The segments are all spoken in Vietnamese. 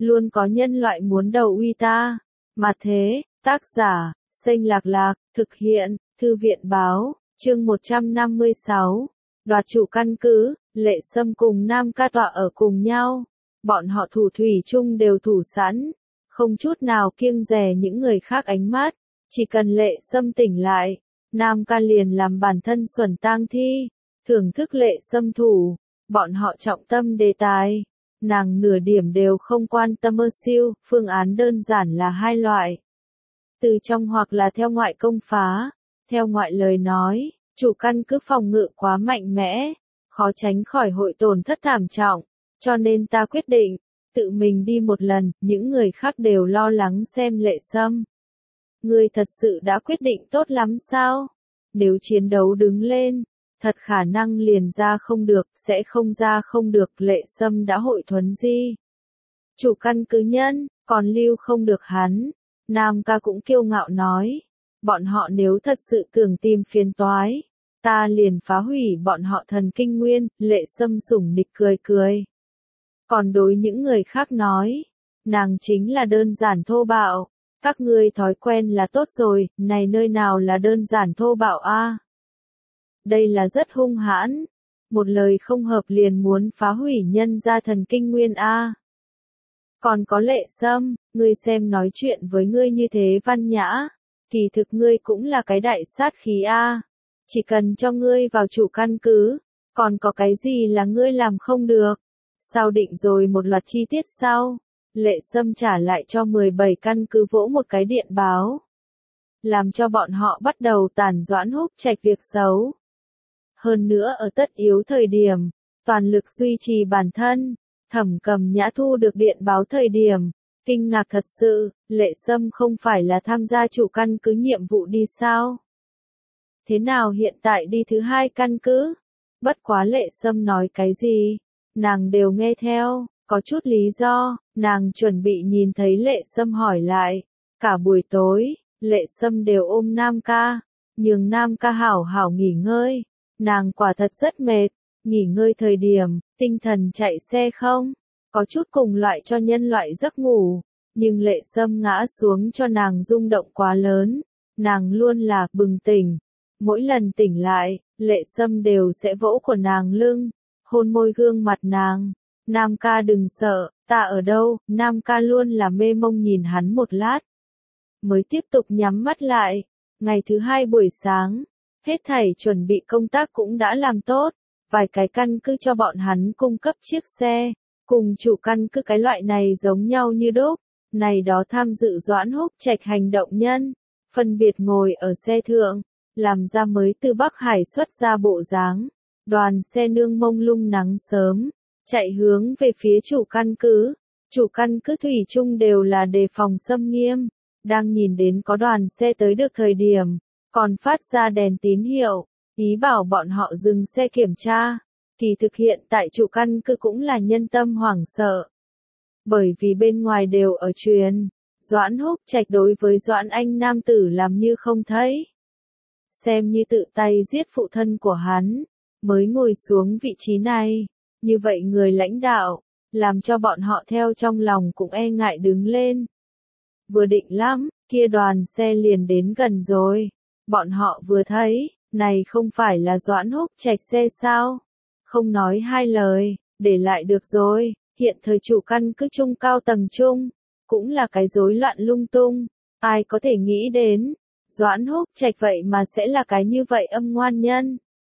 luôn có nhân loại muốn đầu uy ta. Mà thế, tác giả, Xanh Lạc Lạc, thực hiện, Thư viện Báo, chương 156, đoạt chủ căn cứ, Lệ Sâm cùng Nam Ca tọa ở cùng nhau. Bọn họ thủ thủy chung đều thủ sẵn, không chút nào kiêng dè những người khác ánh mắt, chỉ cần Lệ Sâm tỉnh lại, Nam Ca liền làm bản thân xuẩn tang thi, thưởng thức Lệ Sâm thủ, bọn họ trọng tâm đề tài. Nàng nửa điểm đều không quan tâm siêu, phương án đơn giản là hai loại. Từ trong hoặc là theo ngoại công phá, theo ngoại lời nói, chủ căn cứ phòng ngự quá mạnh mẽ, khó tránh khỏi hội tổn thất thảm trọng, cho nên ta quyết định, tự mình đi một lần, những người khác đều lo lắng xem Lệ Sâm. Ngươi thật sự đã quyết định tốt lắm sao? Nếu chiến đấu đứng lên, thật khả năng liền ra không được, sẽ không ra không được, Lệ Sâm đã hội thuấn di. Chủ căn cứ nhân, còn lưu không được hắn. Nam Ca cũng kiêu ngạo nói, bọn họ nếu thật sự tưởng tìm phiền toái, ta liền phá hủy bọn họ thần kinh nguyên. Lệ Sâm sủng nịch cười cười. Còn đối những người khác nói, nàng chính là đơn giản thô bạo, các ngươi thói quen là tốt rồi, này nơi nào là đơn giản thô bạo a? Đây là rất hung hãn, một lời không hợp liền muốn phá hủy nhân gia thần kinh nguyên a. Còn có Lệ Sâm, ngươi xem nói chuyện với ngươi như thế văn nhã, kỳ thực ngươi cũng là cái đại sát khí a. Chỉ cần cho ngươi vào chủ căn cứ, còn có cái gì là ngươi làm không được? Sao định rồi một loạt chi tiết sau, Lệ Sâm trả lại cho 17 căn cứ vỗ một cái điện báo, làm cho bọn họ bắt đầu tàn doãn Húc Trạch việc xấu. Hơn nữa ở tất yếu thời điểm, toàn lực duy trì bản thân. Thẩm Cầm Nhã thu được điện báo thời điểm, kinh ngạc thật sự, Lệ Sâm không phải là tham gia chủ căn cứ nhiệm vụ đi sao? Thế nào hiện tại đi thứ hai căn cứ? Bất quá Lệ Sâm nói cái gì, nàng đều nghe theo, có chút lý do, nàng chuẩn bị nhìn thấy Lệ Sâm hỏi lại. Cả buổi tối, Lệ Sâm đều ôm Nam Ca, nhường Nam Ca hảo hảo nghỉ ngơi, nàng quả thật rất mệt. Nghỉ ngơi thời điểm, tinh thần chạy xe không, có chút cùng loại cho nhân loại giấc ngủ, nhưng Lệ Sâm ngã xuống cho nàng rung động quá lớn, nàng luôn là bừng tỉnh. Mỗi lần tỉnh lại, Lệ Sâm đều sẽ vỗ của nàng lưng, hôn môi gương mặt nàng. Nam Ca đừng sợ, ta ở đâu? Nam Ca luôn là mê mông nhìn hắn một lát, mới tiếp tục nhắm mắt lại. Ngày thứ hai buổi sáng, hết thảy chuẩn bị công tác cũng đã làm tốt. Vài cái căn cứ cho bọn hắn cung cấp chiếc xe, cùng chủ căn cứ cái loại này giống nhau như đúc, này đó tham dự doãn Húc Trạch hành động nhân, phân biệt ngồi ở xe thượng, làm ra mới từ Bắc Hải xuất ra bộ dáng, đoàn xe nương mông lung nắng sớm, chạy hướng về phía chủ căn cứ thủy chung đều là đề phòng xâm nghiêm, đang nhìn đến có đoàn xe tới được thời điểm, còn phát ra đèn tín hiệu. Ý bảo bọn họ dừng xe kiểm tra, kỳ thực hiện tại chủ căn cứ cũng là nhân tâm hoảng sợ. Bởi vì bên ngoài đều ở truyền, Doãn Húc Trạch đối với Doãn Anh nam tử làm như không thấy. Xem như tự tay giết phụ thân của hắn, mới ngồi xuống vị trí này, như vậy người lãnh đạo, làm cho bọn họ theo trong lòng cũng e ngại đứng lên. Vừa định lắm, kia đoàn xe liền đến gần rồi, bọn họ vừa thấy. Này không phải là Doãn Húc Trạch xe sao? Không nói hai lời, để lại được rồi, hiện thời chủ căn cứ trung cao tầng trung, cũng là cái rối loạn lung tung, ai có thể nghĩ đến, Doãn Húc Trạch vậy mà sẽ là cái như vậy âm ngoan nhân.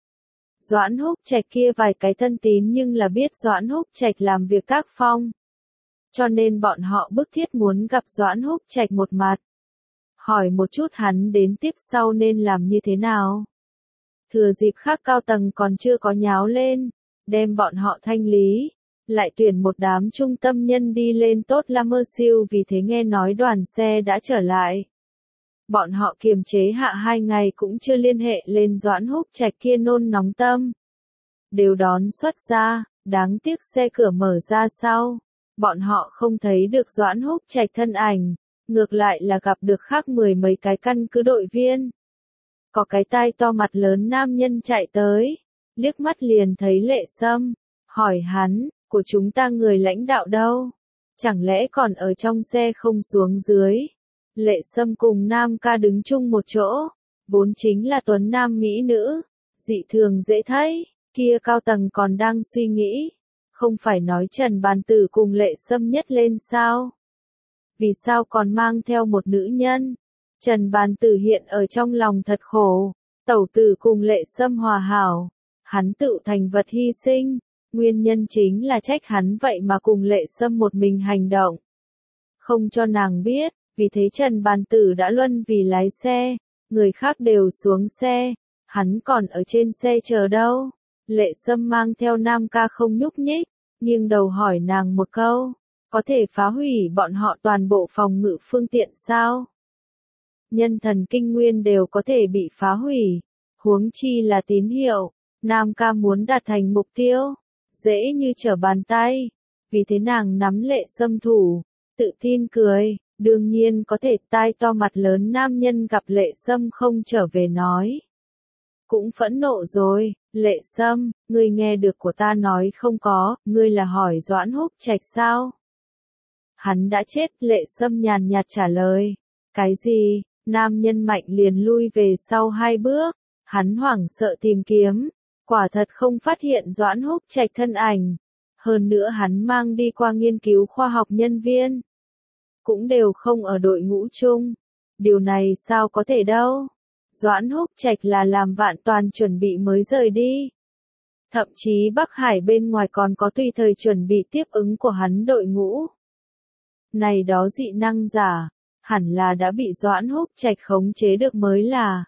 Doãn Húc Trạch kia vài cái thân tín nhưng là biết Doãn Húc Trạch làm việc tác phong. Cho nên bọn họ bức thiết muốn gặp Doãn Húc Trạch một mặt. Hỏi một chút hắn đến tiếp sau nên làm như thế nào. Thừa dịp khác cao tầng còn chưa có nháo lên, đem bọn họ thanh lý, lại tuyển một đám trung tâm nhân đi lên tốt la mơ siêu vì thế nghe nói đoàn xe đã trở lại. Bọn họ kiềm chế hạ 2 ngày cũng chưa liên hệ lên Doãn Húc Trạch kia nôn nóng tâm. Đều đón xuất ra, đáng tiếc xe cửa mở ra sau, bọn họ không thấy được Doãn Húc Trạch thân ảnh, ngược lại là gặp được khác 10 mấy cái căn cứ đội viên. Có cái tai to mặt lớn nam nhân chạy tới, liếc mắt liền thấy Lệ Sâm, hỏi hắn, của chúng ta người lãnh đạo đâu? chẳng lẽ còn ở trong xe không xuống dưới. Lệ Sâm cùng Nam Ca đứng chung một chỗ, vốn chính là tuấn nam mỹ nữ, dị thường dễ thấy, kia cao tầng còn đang suy nghĩ, không phải nói Trần Bàn Tử cùng Lệ Sâm nhất lên sao? Vì sao còn mang theo một nữ nhân? Trần Bàn Tử hiện ở trong lòng thật khổ, tẩu tử cùng Lệ Sâm hòa hảo, hắn tự thành vật hy sinh, nguyên nhân chính là trách hắn vậy mà cùng Lệ Sâm một mình hành động. Không cho nàng biết, vì thế Trần Bàn Tử đã luân vì lái xe, người khác đều xuống xe, hắn còn ở trên xe chờ đâu. Lệ Sâm mang theo Nam Ca không nhúc nhích, nghiêng đầu hỏi nàng một câu, có thể phá hủy bọn họ toàn bộ phòng ngự phương tiện sao? Nhân thần kinh nguyên đều có thể bị phá hủy, huống chi là tín hiệu. Nam Ca muốn đạt thành mục tiêu, dễ như trở bàn tay, vì thế nàng nắm Lệ Sâm thủ, tự tin cười, đương nhiên có thể. Tai to mặt lớn nam nhân gặp Lệ Sâm không trở về nói. Cũng phẫn nộ rồi, Lệ Sâm, ngươi nghe được của ta nói không có, ngươi là hỏi Doãn Húc Trạch sao? Hắn đã chết, Lệ Sâm nhàn nhạt trả lời. Cái gì? Nam nhân mạnh liền lui về sau 2 bước, hắn hoảng sợ tìm kiếm, quả thật không phát hiện Doãn Húc Trạch thân ảnh. Hơn nữa hắn mang đi qua nghiên cứu khoa học nhân viên, cũng đều không ở đội ngũ chung. Điều này sao có thể đâu? Doãn Húc Trạch là làm vạn toàn chuẩn bị mới rời đi. Thậm chí Bắc Hải bên ngoài còn có tùy thời chuẩn bị tiếp ứng của hắn đội ngũ. Này đó dị năng giả, hẳn là đã bị Doãn Húc Trạch khống chế được mới là.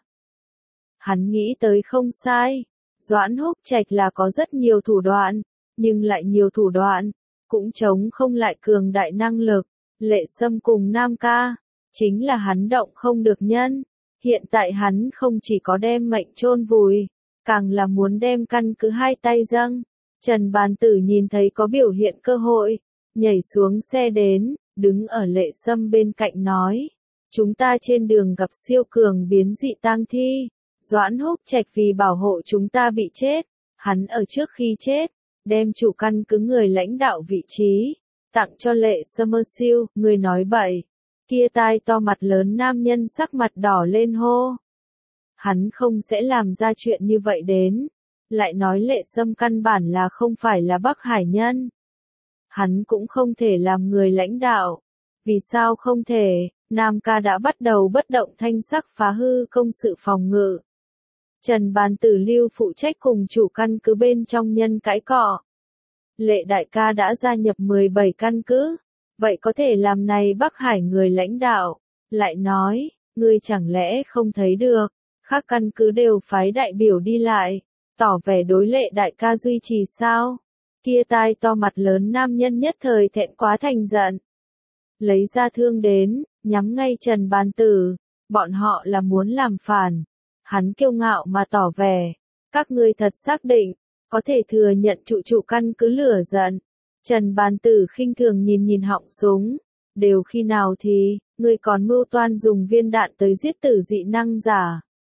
Hắn nghĩ tới không sai, Doãn Húc Trạch là có rất nhiều thủ đoạn, nhưng lại nhiều thủ đoạn, cũng chống không lại cường đại năng lực. Lệ Sâm cùng Nam Ca, chính là hắn động không được nhân. Hiện tại hắn không chỉ có đem mệnh chôn vùi, càng là muốn đem căn cứ 2 tay dâng. Trần Bàn Tử nhìn thấy có biểu hiện cơ hội, nhảy xuống xe đến, đứng ở Lệ Sâm bên cạnh nói. Chúng ta trên đường gặp siêu cường biến dị tang thi. Doãn Húc Trạch vì bảo hộ chúng ta bị chết. Hắn ở trước khi chết, đem chủ căn cứ người lãnh đạo vị trí, tặng cho Lệ Sâm siêu. Người nói bậy. Kia tai to mặt lớn nam nhân sắc mặt đỏ lên hô. Hắn không sẽ làm ra chuyện như vậy đến. Lại nói Lệ Sâm căn bản là không phải là Bắc Hải nhân. Hắn cũng không thể làm người lãnh đạo. Vì sao không thể? Nam Ca đã bắt đầu bất động thanh sắc phá hư công sự phòng ngự. Trần Bàn Tử lưu phụ trách cùng chủ căn cứ bên trong nhân cãi cọ. Lệ đại ca đã gia nhập 17 căn cứ. Vậy có thể làm này Bắc Hải người lãnh đạo. Lại nói, ngươi chẳng lẽ không thấy được, khác căn cứ đều phái đại biểu đi lại, tỏ vẻ đối Lệ đại ca duy trì sao? Kia tai to mặt lớn nam nhân nhất thời thẹn quá thành giận. Lấy ra thương đến, nhắm ngay Trần Bàn Tử, bọn họ là muốn làm phản. Hắn kiêu ngạo mà tỏ vẻ, các ngươi thật xác định, có thể thừa nhận chủ căn cứ lửa giận. Trần Bàn Tử khinh thường nhìn họng súng, đều khi nào thì, ngươi còn mưu toan dùng viên đạn tới giết tử dị năng giả.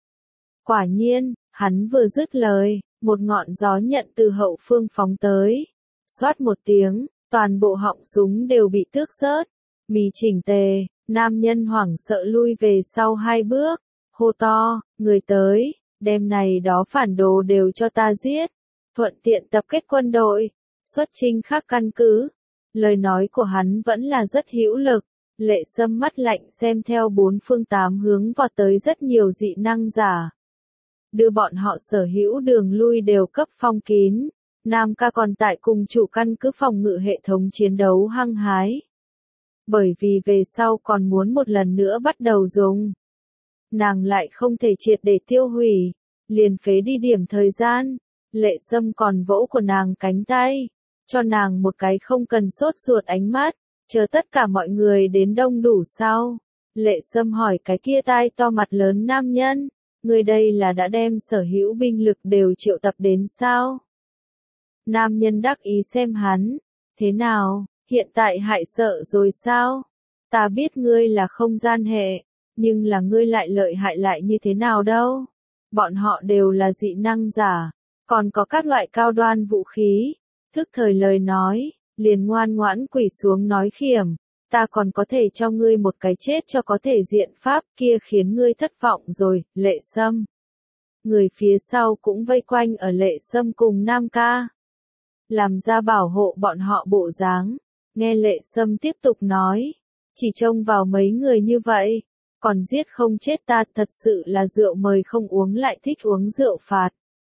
Quả nhiên, hắn vừa dứt lời, một ngọn gió nhận từ hậu phương phóng tới. Xoát một tiếng, toàn bộ họng súng đều bị tước rớt. Mì chỉnh tề, nam nhân hoảng sợ lui về sau 2 bước, hô to, người tới, đêm này đó phản đồ đều cho ta giết. Thuận tiện tập kết quân đội, xuất chinh khác căn cứ. Lời nói của hắn vẫn là rất hữu lực. Lệ Sâm mắt lạnh xem theo 4 phương 8 hướng vọt tới rất nhiều dị năng giả. Đưa bọn họ sở hữu đường lui đều cấp phong kín. Nam Ca còn tại cùng chủ căn cứ phòng ngự hệ thống chiến đấu hăng hái. Bởi vì về sau còn muốn một lần nữa bắt đầu dùng. Nàng lại không thể triệt để tiêu hủy, liền phế đi điểm thời gian. Lệ Sâm còn vỗ của nàng cánh tay, cho nàng một cái không cần sốt ruột ánh mắt, chờ tất cả mọi người đến đông đủ sau. Lệ Sâm hỏi cái kia tai to mặt lớn nam nhân, người đây là đã đem sở hữu binh lực đều triệu tập đến sao? Nam nhân đắc ý xem hắn, thế nào, hiện tại hại sợ rồi sao? Ta biết ngươi là không gian hệ, nhưng là ngươi lại lợi hại lại như thế nào đâu? Bọn họ đều là dị năng giả, còn có các loại cao đoan vũ khí. Thức thời lời nói, liền ngoan ngoãn quỳ xuống nói khiểm, ta còn có thể cho ngươi một cái chết cho có thể diện pháp kia khiến ngươi thất vọng rồi, Lệ Sâm. Người phía sau cũng vây quanh ở Lệ Sâm cùng Nam Ca. Làm ra bảo hộ bọn họ bộ dáng, nghe Lệ Sâm tiếp tục nói, chỉ trông vào mấy người như vậy, còn giết không chết ta thật sự là rượu mời không uống lại thích uống rượu phạt.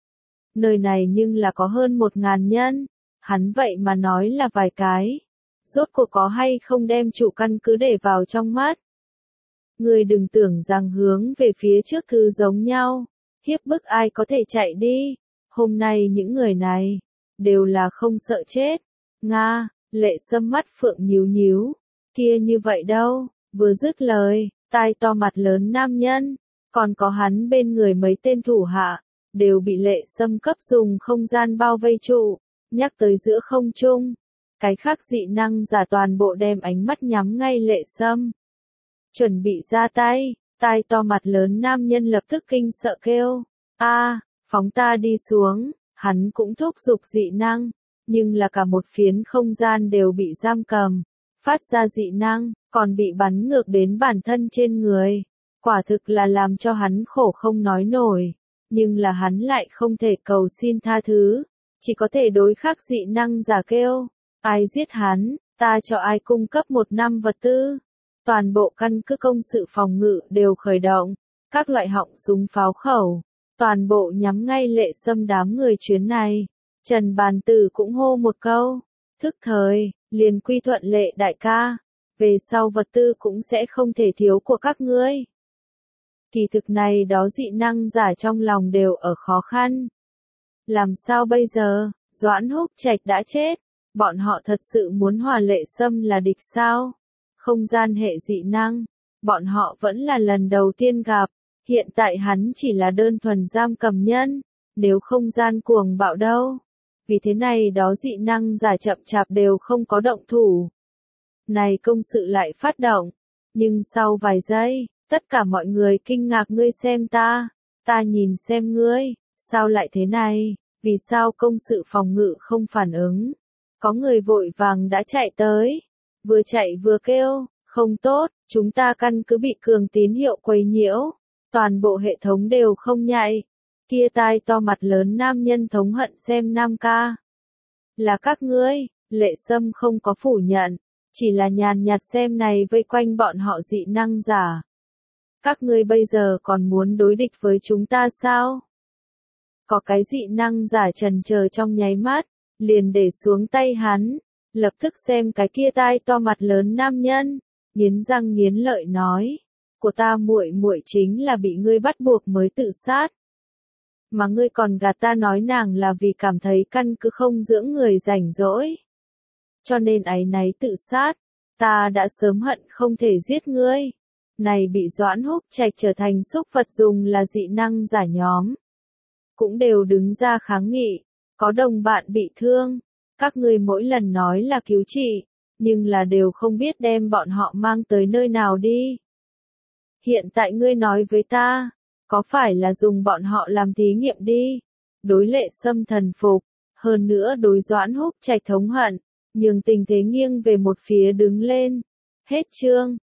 Nơi này nhưng là có hơn 1000 nhân, hắn vậy mà nói là vài cái. Rốt cuộc có hay không đem chủ căn cứ để vào trong mắt. Ngươi đừng tưởng rằng hướng về phía trước thứ giống nhau, hiếp bức ai có thể chạy đi. Hôm nay những người này, đều là không sợ chết. Nga, Lệ Sâm mắt phượng nhíu nhíu, kia như vậy đâu, vừa dứt lời, tai to mặt lớn nam nhân, còn có hắn bên người mấy tên thủ hạ, đều bị Lệ Sâm cấp dùng không gian bao vây trụ, nhắc tới giữa không trung. Cái khác dị năng giả toàn bộ đem ánh mắt nhắm ngay Lệ Sâm. Chuẩn bị ra tay, tai to mặt lớn nam nhân lập tức kinh sợ kêu, phóng ta đi xuống, hắn cũng thúc giục dị năng, nhưng là cả một phiến không gian đều bị giam cầm, phát ra dị năng, còn bị bắn ngược đến bản thân trên người. Quả thực là làm cho hắn khổ không nói nổi, nhưng là hắn lại không thể cầu xin tha thứ, chỉ có thể đối khắc dị năng giả kêu. Ai giết hắn, ta cho ai cung cấp 1 năm vật tư. Toàn bộ căn cứ công sự phòng ngự đều khởi động, các loại họng súng pháo khẩu, toàn bộ nhắm ngay Lệ Sâm đám người chuyến này. Trần Bàn Tử cũng hô một câu, thức thời, liền quy thuận Lệ đại ca, về sau vật tư cũng sẽ không thể thiếu của các ngươi. Kỳ thực này đó dị năng giả trong lòng đều ở khó khăn. Làm sao bây giờ, Doãn Húc Trạch đã chết. Bọn họ thật sự muốn hòa Lệ Sâm là địch sao? Không gian hệ dị năng, bọn họ vẫn là lần đầu tiên gặp, hiện tại hắn chỉ là đơn thuần giam cầm nhân, nếu không gian cuồng bạo đâu. Vì thế này đó dị năng giả chậm chạp đều không có động thủ. Này công sự lại phát động, nhưng sau vài giây, tất cả mọi người kinh ngạc ngươi xem ta nhìn xem ngươi, sao lại thế này, vì sao công sự phòng ngự không phản ứng? Có người vội vàng đã chạy tới, vừa chạy vừa kêu, không tốt, chúng ta căn cứ bị cường tín hiệu quấy nhiễu, toàn bộ hệ thống đều không nhạy. Kia tai to mặt lớn nam nhân thống hận xem Nam Ca. Là các ngươi, Lệ Sâm không có phủ nhận, chỉ là nhàn nhạt xem này vây quanh bọn họ dị năng giả. Các ngươi bây giờ còn muốn đối địch với chúng ta sao? Có cái dị năng giả chần chờ trong nháy mắt, liền để xuống tay hắn, lập tức xem cái kia tai to mặt lớn nam nhân, nghiến răng nghiến lợi nói, của ta muội muội chính là bị ngươi bắt buộc mới tự sát. Mà ngươi còn gạt ta nói nàng là vì cảm thấy căn cứ không dưỡng người rảnh rỗi. Cho nên áy náy tự sát, ta đã sớm hận không thể giết ngươi. Này bị Doãn Húc Trạch trở thành xúc vật dùng là dị năng giả nhóm. Cũng đều đứng ra kháng nghị. Có đồng bạn bị thương, các ngươi mỗi lần nói là cứu trị, nhưng là đều không biết đem bọn họ mang tới nơi nào đi. Hiện tại ngươi nói với ta, có phải là dùng bọn họ làm thí nghiệm đi? Đối Lệ Sâm thần phục, hơn nữa đối Doãn Húc Trạch thống hận, nhường tình thế nghiêng về một phía đứng lên. Hết chương.